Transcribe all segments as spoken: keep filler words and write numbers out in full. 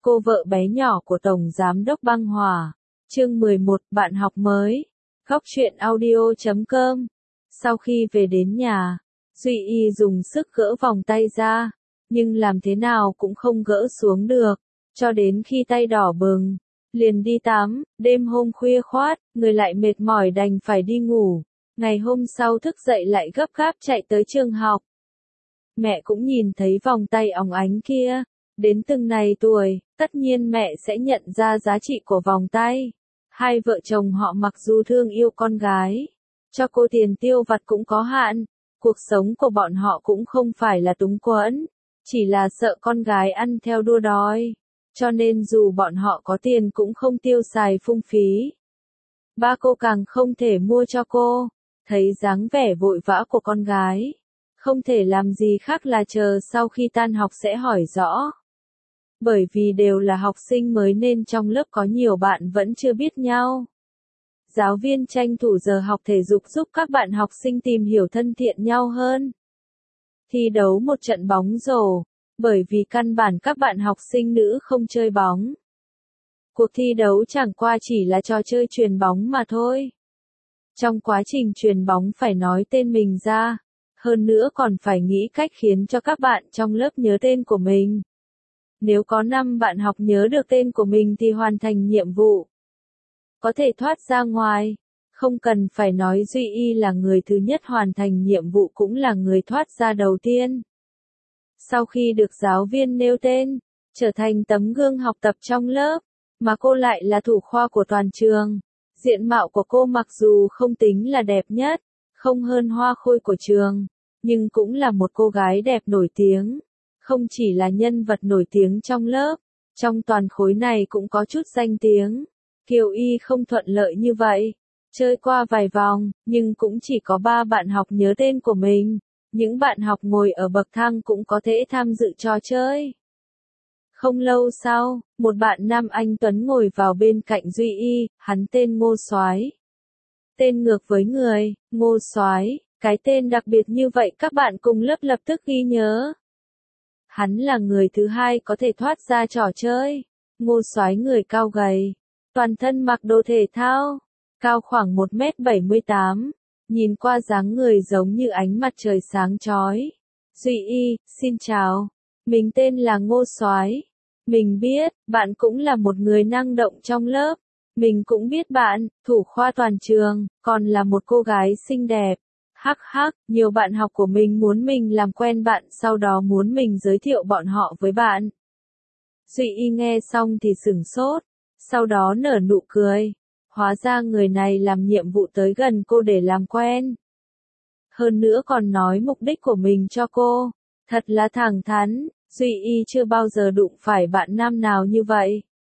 cô vợ bé nhỏ của Tổng Giám đốc Băng Hòa. Chương mười một, bạn học mới. Góc truyện audio chấm com. Sau khi về đến nhà, Duy Y dùng sức gỡ vòng tay ra, nhưng làm thế nào cũng không gỡ xuống được, cho đến khi tay đỏ bừng, liền đi tắm, đêm hôm khuya khoát, người lại mệt mỏi đành phải đi ngủ. Ngày hôm sau thức dậy lại gấp gáp chạy tới trường học. Mẹ cũng nhìn thấy vòng tay óng ánh kia, đến từng này tuổi, tất nhiên mẹ sẽ nhận ra giá trị của vòng tay. Hai vợ chồng họ mặc dù thương yêu con gái, cho cô tiền tiêu vặt cũng có hạn, cuộc sống của bọn họ cũng không phải là túng quẫn, chỉ là sợ con gái ăn theo đua đòi, cho nên dù bọn họ có tiền cũng không tiêu xài phung phí. Ba cô càng không thể mua cho cô, thấy dáng vẻ vội vã của con gái, không thể làm gì khác là chờ sau khi tan học sẽ hỏi rõ. Bởi vì đều là học sinh mới nên trong lớp có nhiều bạn vẫn chưa biết nhau. Giáo viên tranh thủ giờ học thể dục giúp các bạn học sinh tìm hiểu thân thiện nhau hơn. Thi đấu một trận bóng rổ, bởi vì căn bản các bạn học sinh nữ không chơi bóng. Cuộc thi đấu chẳng qua chỉ là trò chơi chuyền bóng mà thôi. Trong quá trình chuyền bóng phải nói tên mình ra, hơn nữa còn phải nghĩ cách khiến cho các bạn trong lớp nhớ tên của mình. Nếu có năm bạn học nhớ được tên của mình thì hoàn thành nhiệm vụ, có thể thoát ra ngoài. Không cần phải nói Duy Y là người thứ nhất hoàn thành nhiệm vụ cũng là người thoát ra đầu tiên. Sau khi được giáo viên nêu tên, trở thành tấm gương học tập trong lớp, mà cô lại là thủ khoa của toàn trường. Diện mạo của cô mặc dù không tính là đẹp nhất, không hơn hoa khôi của trường, nhưng cũng là một cô gái đẹp nổi tiếng. Không chỉ là nhân vật nổi tiếng trong lớp, trong toàn khối này cũng có chút danh tiếng. Kiều Y không thuận lợi như vậy. Chơi qua vài vòng, nhưng cũng chỉ có ba bạn học nhớ tên của mình. Những bạn học ngồi ở bậc thang cũng có thể tham dự trò chơi. Không lâu sau, một bạn nam anh tuấn ngồi vào bên cạnh Duy Y, hắn tên Ngô Soái. Tên ngược với người, Ngô Soái, cái tên đặc biệt như vậy các bạn cùng lớp lập tức ghi nhớ. Hắn là người thứ hai có thể thoát ra trò chơi. Ngô Soái người cao gầy, toàn thân mặc đồ thể thao, cao khoảng một mét bảy mươi tám, nhìn qua dáng người giống như ánh mặt trời sáng chói. Duy Y, xin chào, mình tên là Ngô Soái. Mình biết, bạn cũng là một người năng động trong lớp. Mình cũng biết bạn, thủ khoa toàn trường, còn là một cô gái xinh đẹp. Hắc hắc, nhiều bạn học của mình muốn mình làm quen bạn, sau đó muốn mình giới thiệu bọn họ với bạn. Duy Y nghe xong thì sửng sốt, sau đó nở nụ cười. Hóa ra người này làm nhiệm vụ tới gần cô để làm quen. Hơn nữa còn nói mục đích của mình cho cô. Thật là thẳng thắn, Duy Y chưa bao giờ đụng phải bạn nam nào như vậy.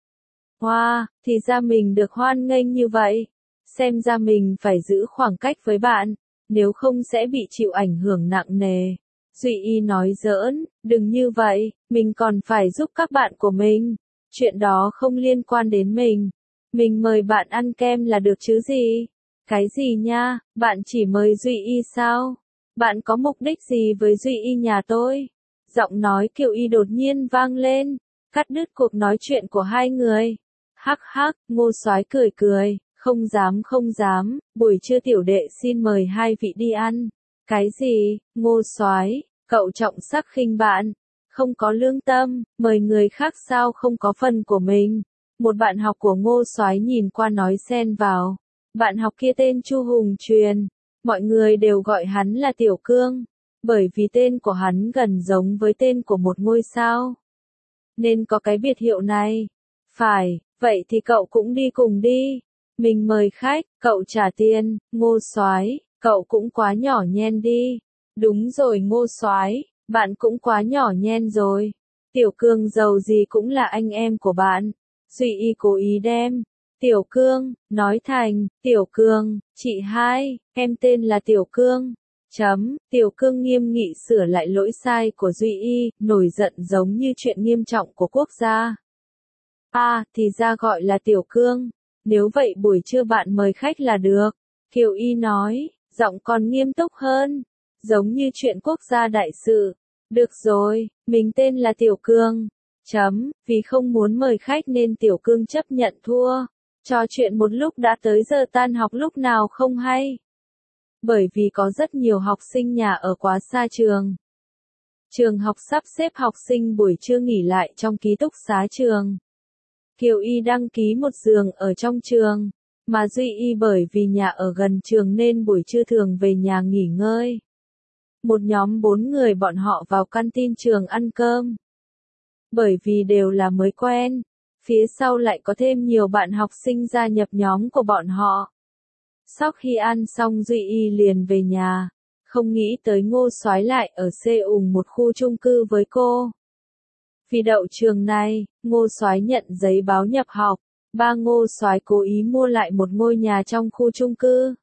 Wow, thì ra mình được hoan nghênh như vậy. Xem ra mình phải giữ khoảng cách với bạn, nếu không sẽ bị chịu ảnh hưởng nặng nề. Duy Y nói giỡn, đừng như vậy, mình còn phải giúp các bạn của mình. Chuyện đó không liên quan đến mình. Mình mời bạn ăn kem là được chứ gì? Cái gì nha, bạn chỉ mời Duy Y sao? Bạn có mục đích gì với Duy Y nhà tôi? Giọng nói Kiều Y đột nhiên vang lên, cắt đứt cuộc nói chuyện của hai người. Hắc hắc, Ngô Soái cười cười, không dám không dám, buổi trưa tiểu đệ xin mời hai vị đi ăn. Cái gì, Ngô Soái, cậu trọng sắc khinh bạn, không có lương tâm, mời người khác sao không có phần của mình. Một bạn học của Ngô Soái nhìn qua nói xen vào. Bạn học kia tên Chu Hùng Truyền, mọi người đều gọi hắn là Tiểu Cương, bởi vì tên của hắn gần giống với tên của một ngôi sao, nên có cái biệt hiệu này. Phải, vậy thì cậu cũng đi cùng đi. Mình mời khách, cậu trả tiền. Ngô Soái, cậu cũng quá nhỏ nhen đi. Đúng rồi Ngô Soái, bạn cũng quá nhỏ nhen rồi. Tiểu Cương giàu gì cũng là anh em của bạn. Duy Y cố ý đem Tiểu Cương nói thành Tiểu Cương, chị hai, em tên là Tiểu Cương. Chấm, Tiểu Cương nghiêm nghị sửa lại lỗi sai của Duy Y, nổi giận giống như chuyện nghiêm trọng của quốc gia. À, thì ra gọi là Tiểu Cương. Nếu vậy buổi trưa bạn mời khách là được. Kiều Y nói, giọng còn nghiêm túc hơn, giống như chuyện quốc gia đại sự. Được rồi, mình tên là Tiểu Cương. Chấm, vì không muốn mời khách nên Tiểu Cương chấp nhận thua. Trò chuyện một lúc đã tới giờ tan học lúc nào không hay. Bởi vì có rất nhiều học sinh nhà ở quá xa trường. Trường học sắp xếp học sinh buổi trưa nghỉ lại trong ký túc xá trường. Kiều Y đăng ký một giường ở trong trường, mà Duy Y bởi vì nhà ở gần trường nên buổi trưa thường về nhà nghỉ ngơi. Một nhóm bốn người bọn họ vào canteen trường ăn cơm. Bởi vì đều là mới quen, phía sau lại có thêm nhiều bạn học sinh gia nhập nhóm của bọn họ. Sau khi ăn xong Duy Y liền về nhà, không nghĩ tới Ngô Soái lại ở Seoul một khu chung cư với cô. Vì đậu trường này, Ngô Soái nhận giấy báo nhập học, ba Ngô Soái cố ý mua lại một ngôi nhà trong khu chung cư.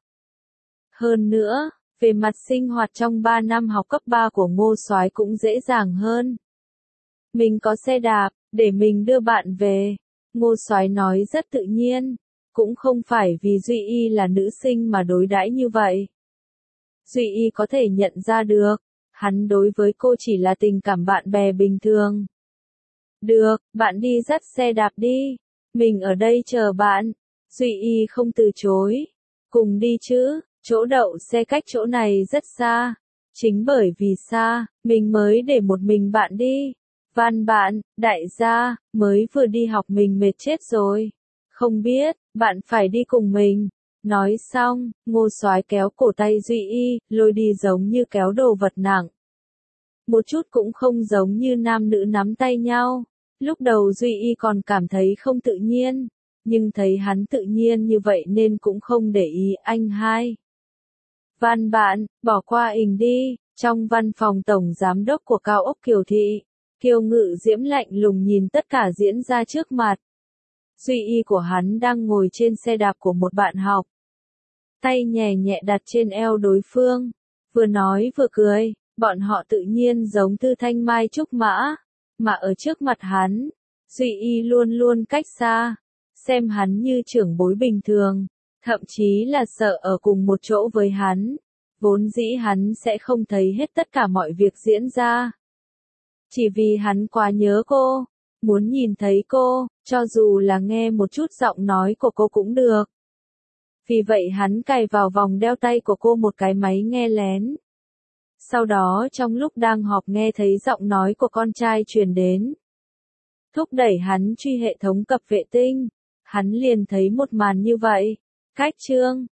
Hơn nữa, về mặt sinh hoạt trong ba năm học cấp ba của Ngô Soái cũng dễ dàng hơn. Mình có xe đạp, để mình đưa bạn về. Ngô Soái nói rất tự nhiên, cũng không phải vì Duy Y là nữ sinh mà đối đãi như vậy. Duy Y có thể nhận ra được, hắn đối với cô chỉ là tình cảm bạn bè bình thường. Được, bạn đi dắt xe đạp đi, mình ở đây chờ bạn. Duy Y không từ chối. Cùng đi chứ, chỗ đậu xe cách chỗ này rất xa. Chính bởi vì xa, mình mới để một mình bạn đi. Van bạn, đại gia, mới vừa đi học mình mệt chết rồi. Không biết, bạn phải đi cùng mình. Nói xong, Ngô Soái kéo cổ tay Duy Y, lôi đi giống như kéo đồ vật nặng. Một chút cũng không giống như nam nữ nắm tay nhau. Lúc đầu Duy Y còn cảm thấy không tự nhiên, nhưng thấy hắn tự nhiên như vậy nên cũng không để ý anh hai. Van bạn, bỏ qua ình đi, trong văn phòng tổng giám đốc của cao ốc Kiều Thị, Kiều Ngự Diễm lạnh lùng nhìn tất cả diễn ra trước mặt. Duy Y của hắn đang ngồi trên xe đạp của một bạn học. Tay nhẹ nhẹ đặt trên eo đối phương, vừa nói vừa cười, bọn họ tự nhiên giống Tư Thanh Mai Trúc Mã, mà ở trước mặt hắn, Duy Y luôn luôn cách xa, xem hắn như trưởng bối bình thường, thậm chí là sợ ở cùng một chỗ với hắn, vốn dĩ hắn sẽ không thấy hết tất cả mọi việc diễn ra. Chỉ vì hắn quá nhớ cô, muốn nhìn thấy cô, cho dù là nghe một chút giọng nói của cô cũng được. Vì vậy hắn cài vào vòng đeo tay của cô một cái máy nghe lén. Sau đó trong lúc đang họp nghe thấy giọng nói của con trai truyền đến. Thúc đẩy hắn truy hệ thống cập vệ tinh, hắn liền thấy một màn như vậy. Cách chương,